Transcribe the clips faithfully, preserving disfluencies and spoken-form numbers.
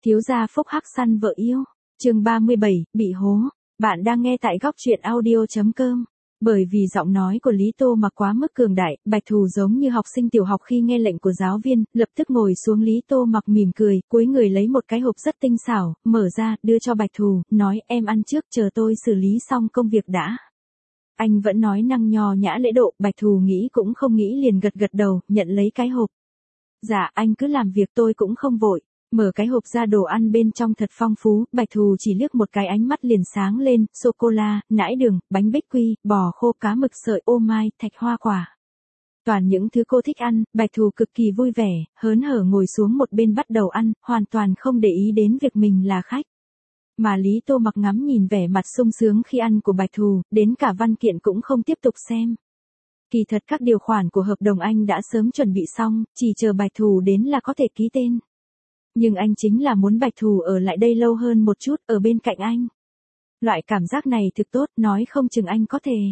Thiếu gia phúc hắc săn vợ yêu. Chương ba mươi bảy, bị hố. Bạn đang nghe tại góc truyện audio chấm com. Bởi vì giọng nói của Lý Tô Mặc quá mức cường đại, Bạch Thù giống như học sinh tiểu học khi nghe lệnh của giáo viên, lập tức ngồi xuống. Lý Tô Mặc mỉm cười, cúi người lấy một cái hộp rất tinh xảo, mở ra, đưa cho Bạch Thù, nói em ăn trước, chờ tôi xử lý xong công việc đã. Anh vẫn nói năng nho nhã lễ độ, Bạch Thù nghĩ cũng không nghĩ liền gật gật đầu, nhận lấy cái hộp. Dạ, anh cứ làm việc, tôi cũng không vội. Mở cái hộp ra, đồ ăn bên trong thật phong phú, Bạch Thù chỉ liếc một cái ánh mắt liền sáng lên, sô-cô-la, nãi đường, bánh bích quy, bò khô, cá mực sợi, ô mai, thạch hoa quả. Toàn những thứ cô thích ăn, Bạch Thù cực kỳ vui vẻ, hớn hở ngồi xuống một bên bắt đầu ăn, hoàn toàn không để ý đến việc mình là khách. Mà Lý Tô Mặc ngắm nhìn vẻ mặt sung sướng khi ăn của Bạch Thù, đến cả văn kiện cũng không tiếp tục xem. Kỳ thật các điều khoản của hợp đồng anh đã sớm chuẩn bị xong, chỉ chờ Bạch Thù đến là có thể ký tên. Nhưng anh chính là muốn Bạch Thù ở lại đây lâu hơn một chút, ở bên cạnh anh. Loại cảm giác này thực tốt, nói không chừng anh có thể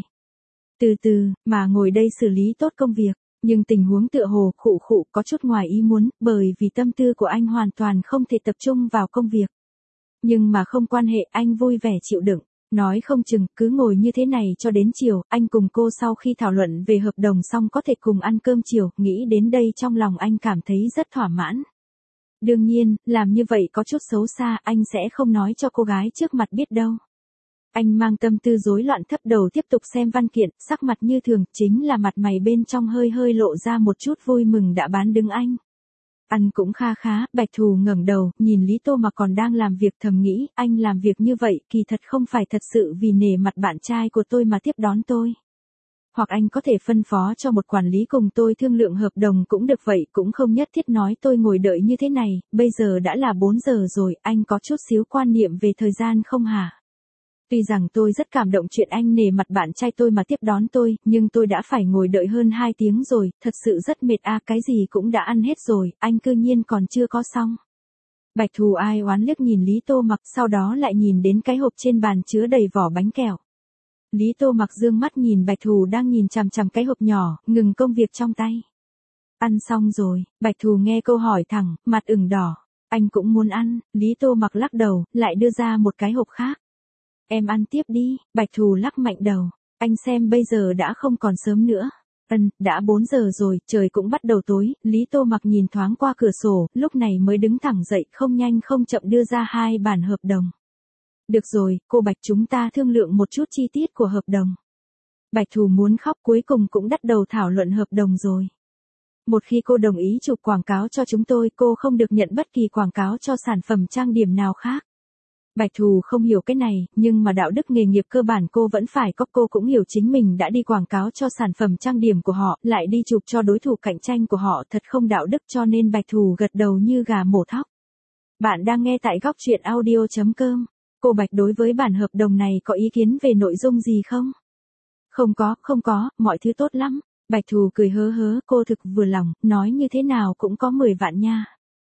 từ từ, mà ngồi đây xử lý tốt công việc. Nhưng tình huống tựa hồ khụ khụ có chút ngoài ý muốn, bởi vì tâm tư của anh hoàn toàn không thể tập trung vào công việc. Nhưng mà không quan hệ, anh vui vẻ chịu đựng. Nói không chừng, cứ ngồi như thế này cho đến chiều, anh cùng cô sau khi thảo luận về hợp đồng xong có thể cùng ăn cơm chiều, nghĩ đến đây trong lòng anh cảm thấy rất thỏa mãn. Đương nhiên, làm như vậy có chút xấu xa, anh sẽ không nói cho cô gái trước mặt biết đâu. Anh mang tâm tư rối loạn thấp đầu tiếp tục xem văn kiện, sắc mặt như thường, chính là mặt mày bên trong hơi hơi lộ ra một chút vui mừng đã bán đứng anh. Ăn cũng kha khá, Bạch Thù ngẩng đầu, nhìn Lý Tô Mặc còn đang làm việc thầm nghĩ, anh làm việc như vậy, kỳ thật không phải thật sự vì nể mặt bạn trai của tôi mà tiếp đón tôi. Hoặc anh có thể phân phó cho một quản lý cùng tôi thương lượng hợp đồng cũng được, vậy cũng không nhất thiết nói tôi ngồi đợi như thế này, bây giờ đã là bốn giờ rồi, anh có chút xíu quan niệm về thời gian không hả? Tuy rằng tôi rất cảm động chuyện anh nể mặt bạn trai tôi mà tiếp đón tôi, nhưng tôi đã phải ngồi đợi hơn hai tiếng rồi, thật sự rất mệt a, cái gì cũng đã ăn hết rồi, anh cư nhiên còn chưa có xong. Bạch Thù ai oán liếc nhìn Lý Tô Mặc, sau đó lại nhìn đến cái hộp trên bàn chứa đầy vỏ bánh kẹo. Lý Tô Mặc dương mắt nhìn Bạch Thù đang nhìn chằm chằm cái hộp nhỏ, ngừng công việc trong tay. Ăn xong rồi, Bạch Thù nghe câu hỏi thẳng, mặt ửng đỏ. Anh cũng muốn ăn, Lý Tô Mặc lắc đầu, lại đưa ra một cái hộp khác. Em ăn tiếp đi, Bạch Thù lắc mạnh đầu. Anh xem bây giờ đã không còn sớm nữa. Ừm, đã bốn giờ rồi, trời cũng bắt đầu tối, Lý Tô Mặc nhìn thoáng qua cửa sổ, lúc này mới đứng thẳng dậy, không nhanh không chậm đưa ra hai bản hợp đồng. Được rồi, cô Bạch, chúng ta thương lượng một chút chi tiết của hợp đồng. Bạch Thù muốn khóc, cuối cùng cũng bắt đầu thảo luận hợp đồng rồi. Một khi cô đồng ý chụp quảng cáo cho chúng tôi, cô không được nhận bất kỳ quảng cáo cho sản phẩm trang điểm nào khác. Bạch Thù không hiểu cái này, nhưng mà đạo đức nghề nghiệp cơ bản cô vẫn phải có, cô cũng hiểu chính mình đã đi quảng cáo cho sản phẩm trang điểm của họ, lại đi chụp cho đối thủ cạnh tranh của họ, thật không đạo đức, cho nên Bạch Thù gật đầu như gà mổ thóc. Bạn đang nghe tại góc truyện audio chấm com. Cô Bạch, đối với bản hợp đồng này có ý kiến về nội dung gì không? Không có, không có, mọi thứ tốt lắm. Bạch Thù cười hớ hớ, cô thực vừa lòng, nói như thế nào cũng có mười vạn nha.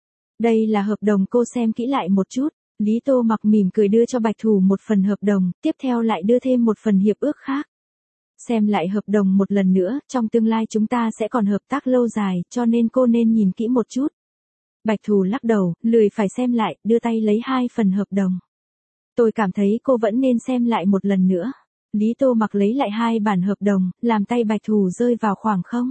Đây là hợp đồng, cô xem kỹ lại một chút. Lý Tô Mặc mỉm cười đưa cho Bạch Thù một phần hợp đồng, tiếp theo lại đưa thêm một phần hiệp ước khác. Xem lại hợp đồng một lần nữa, trong tương lai chúng ta sẽ còn hợp tác lâu dài, cho nên cô nên nhìn kỹ một chút. Bạch Thù lắc đầu, lười phải xem lại, đưa tay lấy hai phần hợp đồng. Tôi cảm thấy cô vẫn nên xem lại một lần nữa. Lý Tô Mặc lấy lại hai bản hợp đồng, làm tay Bạch Thù rơi vào khoảng không.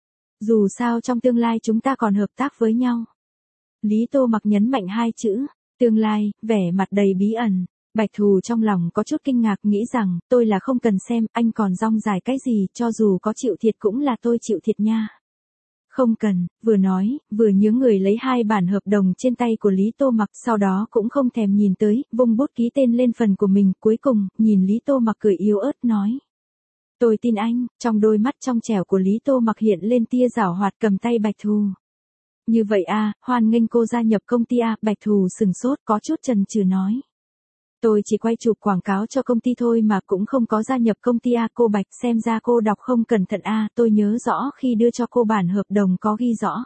Dù sao trong tương lai chúng ta còn hợp tác với nhau. Lý Tô Mặc nhấn mạnh hai chữ, tương lai, vẻ mặt đầy bí ẩn. Bạch Thù trong lòng có chút kinh ngạc, nghĩ rằng, tôi là không cần xem, anh còn rong dài cái gì, cho dù có chịu thiệt cũng là tôi chịu thiệt nha. Không cần, vừa nói, vừa nhướng người lấy hai bản hợp đồng trên tay của Lý Tô Mặc, sau đó cũng không thèm nhìn tới, vung bút ký tên lên phần của mình, cuối cùng, nhìn Lý Tô Mặc cười yếu ớt nói. Tôi tin anh, trong đôi mắt trong trẻo của Lý Tô Mặc hiện lên tia giảo hoạt, cầm tay Bạch Thù. Như vậy à, hoan nghênh cô gia nhập công ty à, Bạch Thù sừng sốt, có chút chần chừ nói. Tôi chỉ quay chụp quảng cáo cho công ty thôi mà cũng không có gia nhập công ty à, cô Bạch, xem ra cô đọc không cẩn thận à, tôi nhớ rõ khi đưa cho cô bản hợp đồng có ghi rõ.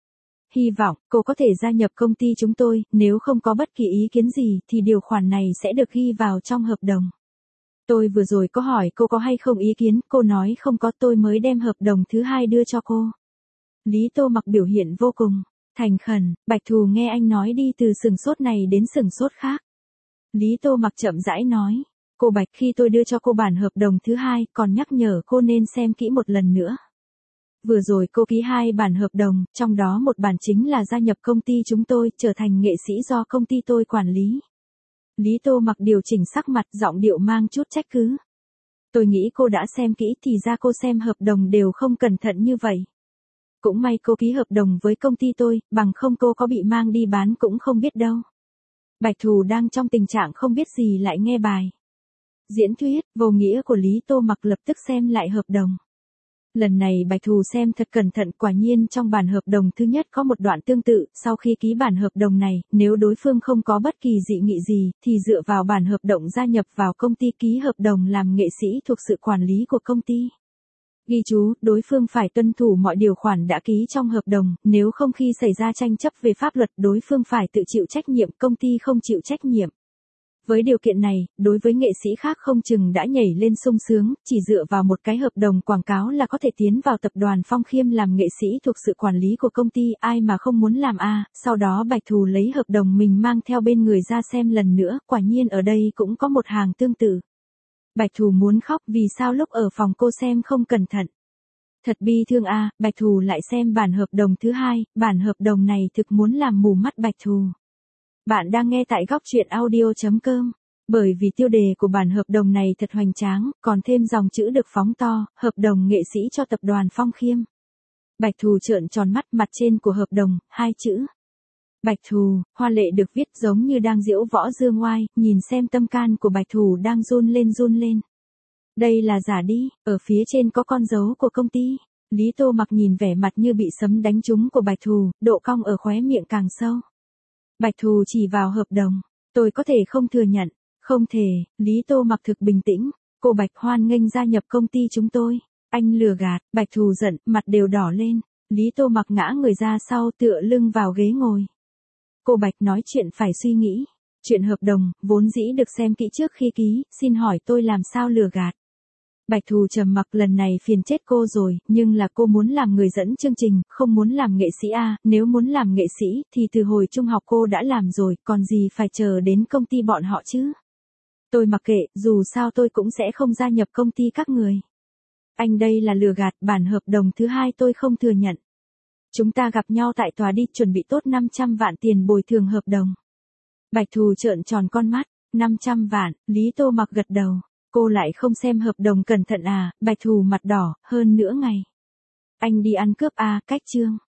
Hy vọng, cô có thể gia nhập công ty chúng tôi, nếu không có bất kỳ ý kiến gì thì điều khoản này sẽ được ghi vào trong hợp đồng. Tôi vừa rồi có hỏi cô có hay không ý kiến, cô nói không có, tôi mới đem hợp đồng thứ hai đưa cho cô. Lý Tô Mặc biểu hiện vô cùng Thành khẩn, Bạch Thù nghe anh nói đi từ sừng sốt này đến sừng sốt khác. Lý Tô Mặc chậm rãi nói, cô Bạch khi tôi đưa cho cô bản hợp đồng thứ hai còn nhắc nhở cô nên xem kỹ một lần nữa. Vừa rồi cô ký hai bản hợp đồng, trong đó một bản chính là gia nhập công ty chúng tôi, trở thành nghệ sĩ do công ty tôi quản lý. Lý Tô Mặc điều chỉnh sắc mặt, giọng điệu mang chút trách cứ. Tôi nghĩ cô đã xem kỹ thì ra cô xem hợp đồng đều không cẩn thận như vậy. Cũng may cô ký hợp đồng với công ty tôi, bằng không cô có bị mang đi bán cũng không biết đâu. Bạch Thù đang trong tình trạng không biết gì lại nghe bài diễn thuyết vô nghĩa của Lý Tô Mặc, lập tức xem lại hợp đồng. Lần này Bạch Thù xem thật cẩn thận, quả nhiên trong bản hợp đồng thứ nhất có một đoạn tương tự, sau khi ký bản hợp đồng này, nếu đối phương không có bất kỳ dị nghị gì, thì dựa vào bản hợp đồng gia nhập vào công ty, ký hợp đồng làm nghệ sĩ thuộc sự quản lý của công ty. Ghi chú, đối phương phải tuân thủ mọi điều khoản đã ký trong hợp đồng, nếu không khi xảy ra tranh chấp về pháp luật đối phương phải tự chịu trách nhiệm, công ty không chịu trách nhiệm. Với điều kiện này, đối với nghệ sĩ khác không chừng đã nhảy lên sung sướng, chỉ dựa vào một cái hợp đồng quảng cáo là có thể tiến vào tập đoàn Phong Khiêm làm nghệ sĩ thuộc sự quản lý của công ty, ai mà không muốn làm a. À. Sau đó Bạch Thù lấy hợp đồng mình mang theo bên người ra xem lần nữa, quả nhiên ở đây cũng có một hàng tương tự. Bạch Thù muốn khóc, vì sao lúc ở phòng cô xem không cẩn thận. Thật bi thương a. À. Bạch Thù lại xem bản hợp đồng thứ hai, bản hợp đồng này thực muốn làm mù mắt Bạch Thù. Bạn đang nghe tại góc truyện audio chấm com. Bởi vì tiêu đề của bản hợp đồng này thật hoành tráng, còn thêm dòng chữ được phóng to, hợp đồng nghệ sĩ cho tập đoàn Phong Khiêm. Bạch Thù trợn tròn mắt, mặt trên của hợp đồng, hai chữ. Bạch Thù, hoa lệ được viết giống như đang diễu võ dương oai, nhìn xem tâm can của Bạch Thù đang run lên run lên. Đây là giả đi, ở phía trên có con dấu của công ty. Lý Tô Mặc nhìn vẻ mặt như bị sấm đánh trúng của Bạch Thù, độ cong ở khóe miệng càng sâu. Bạch Thù chỉ vào hợp đồng, tôi có thể không thừa nhận, không thể. Lý Tô Mặc thực bình tĩnh, cô Bạch hoan nghênh gia nhập công ty chúng tôi, anh lừa gạt. Bạch Thù giận, mặt đều đỏ lên, Lý Tô Mặc ngã người ra sau, tựa lưng vào ghế ngồi. Cô Bạch nói chuyện phải suy nghĩ, chuyện hợp đồng, vốn dĩ được xem kỹ trước khi ký, xin hỏi tôi làm sao lừa gạt. Bạch Thù trầm mặc, lần này phiền chết cô rồi, nhưng là cô muốn làm người dẫn chương trình, không muốn làm nghệ sĩ a. À, nếu muốn làm nghệ sĩ, thì từ hồi trung học cô đã làm rồi, còn gì phải chờ đến công ty bọn họ chứ. Tôi mặc kệ, dù sao tôi cũng sẽ không gia nhập công ty các người. Anh đây là lừa gạt, bản hợp đồng thứ hai tôi không thừa nhận. Chúng ta gặp nhau tại tòa đi, chuẩn bị tốt năm trăm vạn tiền bồi thường hợp đồng. Bạch Thù trợn tròn con mắt, năm trăm vạn, Lý Tô Mặc gật đầu. Cô lại không xem hợp đồng cẩn thận à. Bạch Thù mặt đỏ, hơn nữa ngày. Anh đi ăn cướp à, cách chương.